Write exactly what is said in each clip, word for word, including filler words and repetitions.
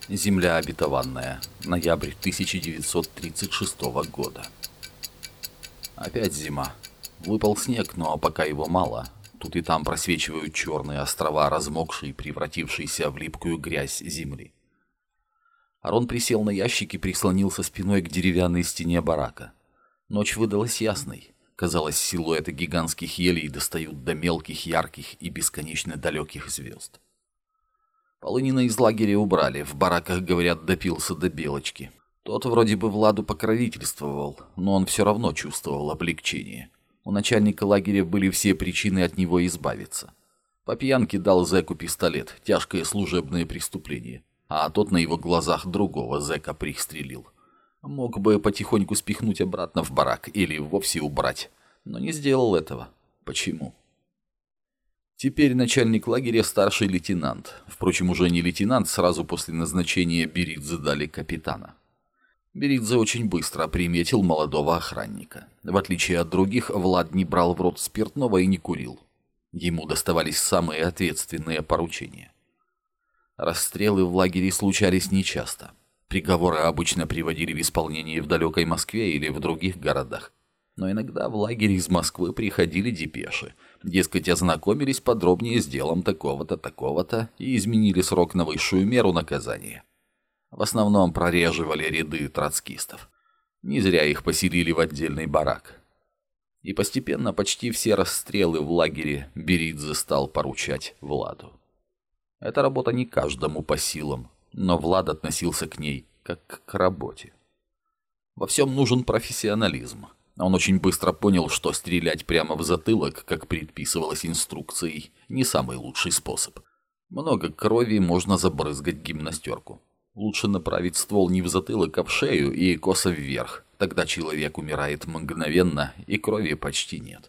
Земля обетованная. Ноябрь тысяча девятьсот тридцать шестого года. Опять зима. Выпал снег, но пока его мало. Тут и там просвечивают черные острова, размокшие, превратившиеся в липкую грязь земли. Арон присел на ящик и прислонился спиной к деревянной стене барака. Ночь выдалась ясной. Казалось, силуэты гигантских елей достают до мелких, ярких и бесконечно далеких звезд. Полынина из лагеря убрали, в бараках, говорят, допился до Белочки. Тот вроде бы Владу покровительствовал, но он все равно чувствовал облегчение. У начальника лагеря были все причины от него избавиться. По пьянке дал зэку пистолет, тяжкое служебное преступление, а тот на его глазах другого зэка пристрелил. Мог бы потихоньку спихнуть обратно в барак или вовсе убрать, но не сделал этого. Почему? Теперь начальник лагеря старший лейтенант. Впрочем, уже не лейтенант, сразу после назначения Беридзе дали капитана. Беридзе очень быстро приметил молодого охранника. В отличие от других, Влад не брал в рот спиртного и не курил. Ему доставались самые ответственные поручения. Расстрелы в лагере случались нечасто. Приговоры обычно приводили в исполнение в далекой Москве или в других городах. Но иногда в лагерь из Москвы приходили депеши. Дескать, ознакомились подробнее с делом такого-то, такого-то и изменили срок на высшую меру наказания. В основном прореживали ряды троцкистов. Не зря их поселили в отдельный барак. И постепенно почти все расстрелы в лагере Беридзе стал поручать Владу. Эта работа не каждому по силам, но Влад относился к ней как к работе. Во всем нужен профессионализм. Он очень быстро понял, что стрелять прямо в затылок, как предписывалось инструкцией, не самый лучший способ. Много крови можно забрызгать гимнастерку. Лучше направить ствол не в затылок, а в шею и косо вверх. Тогда человек умирает мгновенно, и крови почти нет.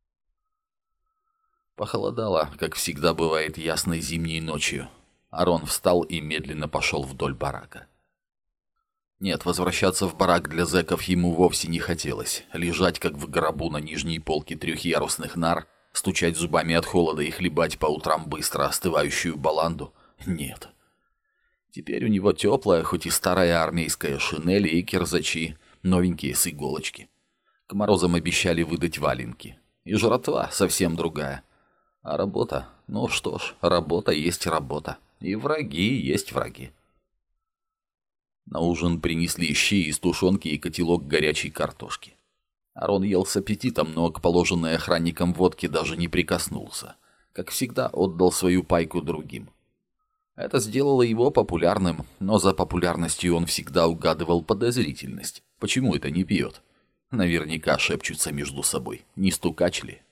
Похолодало, как всегда бывает ясной зимней ночью. Арон встал и медленно пошел вдоль барака. Нет, возвращаться в барак для зэков ему вовсе не хотелось. Лежать, как в гробу на нижней полке трехъярусных нар, стучать зубами от холода и хлебать по утрам быстро остывающую баланду — нет. Теперь у него теплая, хоть и старая армейская шинель и кирзачи, новенькие с иголочки. К морозам обещали выдать валенки. И жратва совсем другая. А работа? Ну что ж, работа есть работа. И враги есть враги. На ужин принесли щи из тушенки и котелок горячей картошки. Арон ел с аппетитом, но к положенной охранникам водке даже не прикоснулся. Как всегда, отдал свою пайку другим. Это сделало его популярным, но за популярностью он всегда угадывал подозрительность. Почему это не пьет? Наверняка шепчутся между собой. Не стукач ли?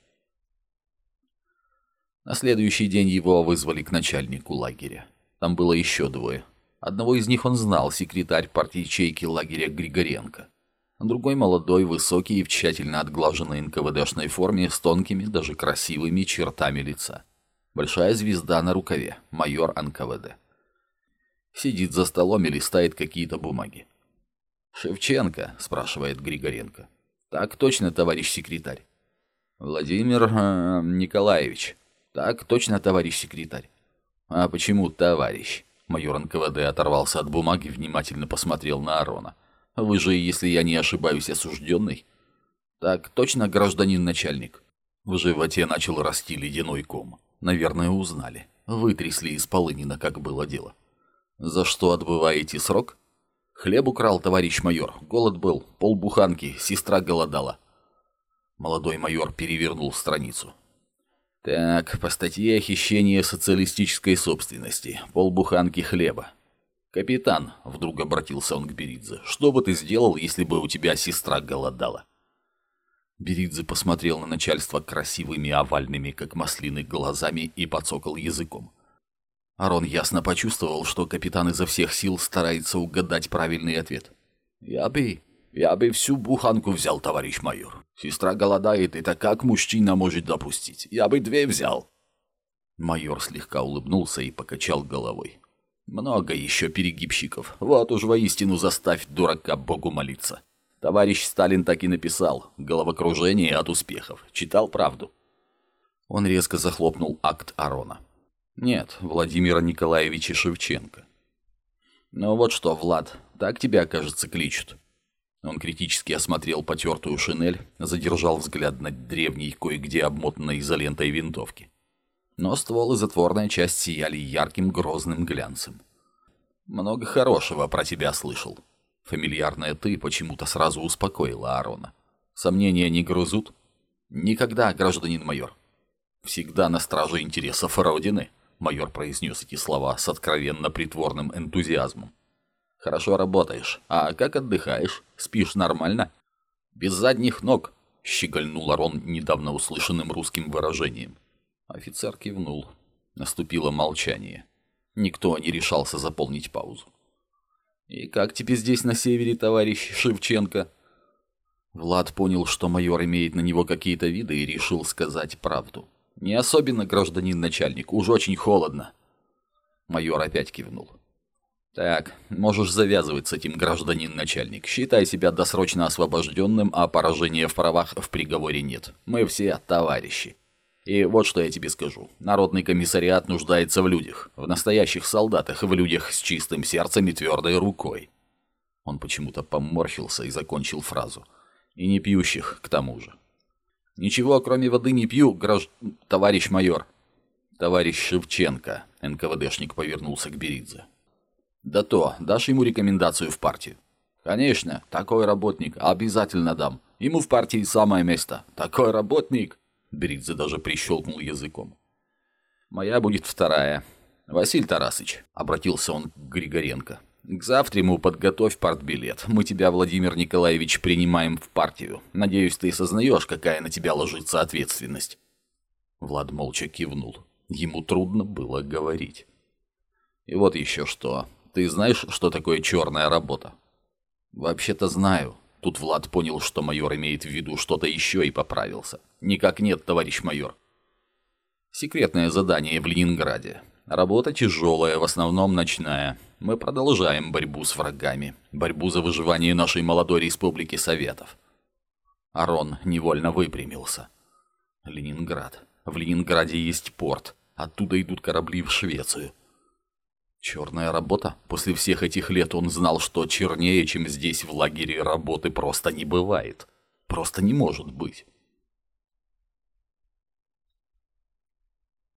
На следующий день его вызвали к начальнику лагеря. Там было еще двое. Одного из них он знал, секретарь партии ячейки лагеря Григоренко. Другой молодой, высокий и в тщательно отглаженной эн ка вэ дэшной форме с тонкими, даже красивыми чертами лица. Большая звезда на рукаве, майор эн ка вэ дэ. Сидит за столом и листает какие-то бумаги. «Шевченко?» – спрашивает Григоренко. «Так точно, товарищ секретарь». «Владимир э, Николаевич». «Так точно, товарищ секретарь». «А почему товарищ?» Майор эн ка вэ дэ оторвался от бумаги, внимательно посмотрел на Арона. «Вы же, если я не ошибаюсь, осужденный?» «Так точно, гражданин начальник». В животе начал расти ледяной ком. Наверное, узнали. Вытрясли из Полынина, как было дело. «За что отбываете срок?» «Хлеб украл, товарищ майор. Голод был. Полбуханки. Сестра голодала». Молодой майор перевернул страницу. «Так, по статье хищение социалистической собственности. Полбуханки хлеба. Капитан», — вдруг обратился он к Беридзе, — «что бы ты сделал, если бы у тебя сестра голодала?» Беридзе посмотрел на начальство красивыми овальными, как маслины, глазами и подсокал языком. Арон ясно почувствовал, что капитан изо всех сил старается угадать правильный ответ. «Я бы... я бы всю буханку взял, товарищ майор. Сестра голодает, это как мужчина может допустить? Я бы две взял». Майор слегка улыбнулся и покачал головой. «Много еще перегибщиков. Вот уж воистину заставь дурака Богу молиться. Товарищ Сталин так и написал. Головокружение от успехов. Читал правду?» Он резко захлопнул акт Арона. «Нет, Владимира Николаевича Шевченко». Ну вот что, Влад, так тебя, кажется, кличут. Он критически осмотрел потертую шинель, задержал взгляд над древней, кое-где обмотанной изолентой винтовки. Но ствол и затворная часть сияли ярким грозным глянцем. «Много хорошего про тебя слышал». Фамильярное «ты» почему-то сразу успокоило Арона. «Сомнения не грызут?» «Никогда, гражданин майор». «Всегда на страже интересов Родины», — майор произнес эти слова с откровенно притворным энтузиазмом. «Хорошо работаешь. А как отдыхаешь? Спишь нормально?» «Без задних ног», — щегольнул Арон недавно услышанным русским выражением. Офицер кивнул. Наступило молчание. Никто не решался заполнить паузу. «И как тебе здесь на севере, товарищ Шевченко?» Влад понял, что майор имеет на него какие-то виды, и решил сказать правду. «Не особенно, гражданин начальник, уж очень холодно». Майор опять кивнул. «Так, можешь завязывать с этим, гражданин начальник. Считай себя досрочно освобожденным, а поражения в правах в приговоре нет. Мы все товарищи. И вот что я тебе скажу. Народный комиссариат нуждается в людях, в настоящих солдатах, в людях с чистым сердцем и твердой рукой». Он почему-то поморщился и закончил фразу. «И не пьющих, к тому же». «Ничего, кроме воды, не пью, гражд... товарищ майор». «Товарищ Шевченко», — эн ка вэ дэшник повернулся к Беридзе. «Да то, дашь ему рекомендацию в партию?» «Конечно, такой работник, обязательно дам. Ему в партии самое место. Такой работник!» Беридзе даже прищелкнул языком. «Моя будет вторая. Василий Тарасыч», — обратился он к Григоренко. «К завтраму подготовь партбилет. Мы тебя, Владимир Николаевич, принимаем в партию. Надеюсь, ты сознаешь, какая на тебя ложится ответственность». Влад молча кивнул. Ему трудно было говорить. «И вот еще что. Ты знаешь, что такое черная работа?» «Вообще-то знаю». Тут Влад понял, что майор имеет в виду что-то еще, и поправился. «Никак нет, товарищ майор». «Секретное задание в Ленинграде. Работа тяжелая, в основном ночная. Мы продолжаем борьбу с врагами. Борьбу за выживание нашей молодой республики Советов». Арон невольно выпрямился. «Ленинград. В Ленинграде есть порт. Оттуда идут корабли в Швецию. Черная работа? После всех этих лет он знал, что чернее, чем здесь в лагере, работы просто не бывает. Просто не может быть.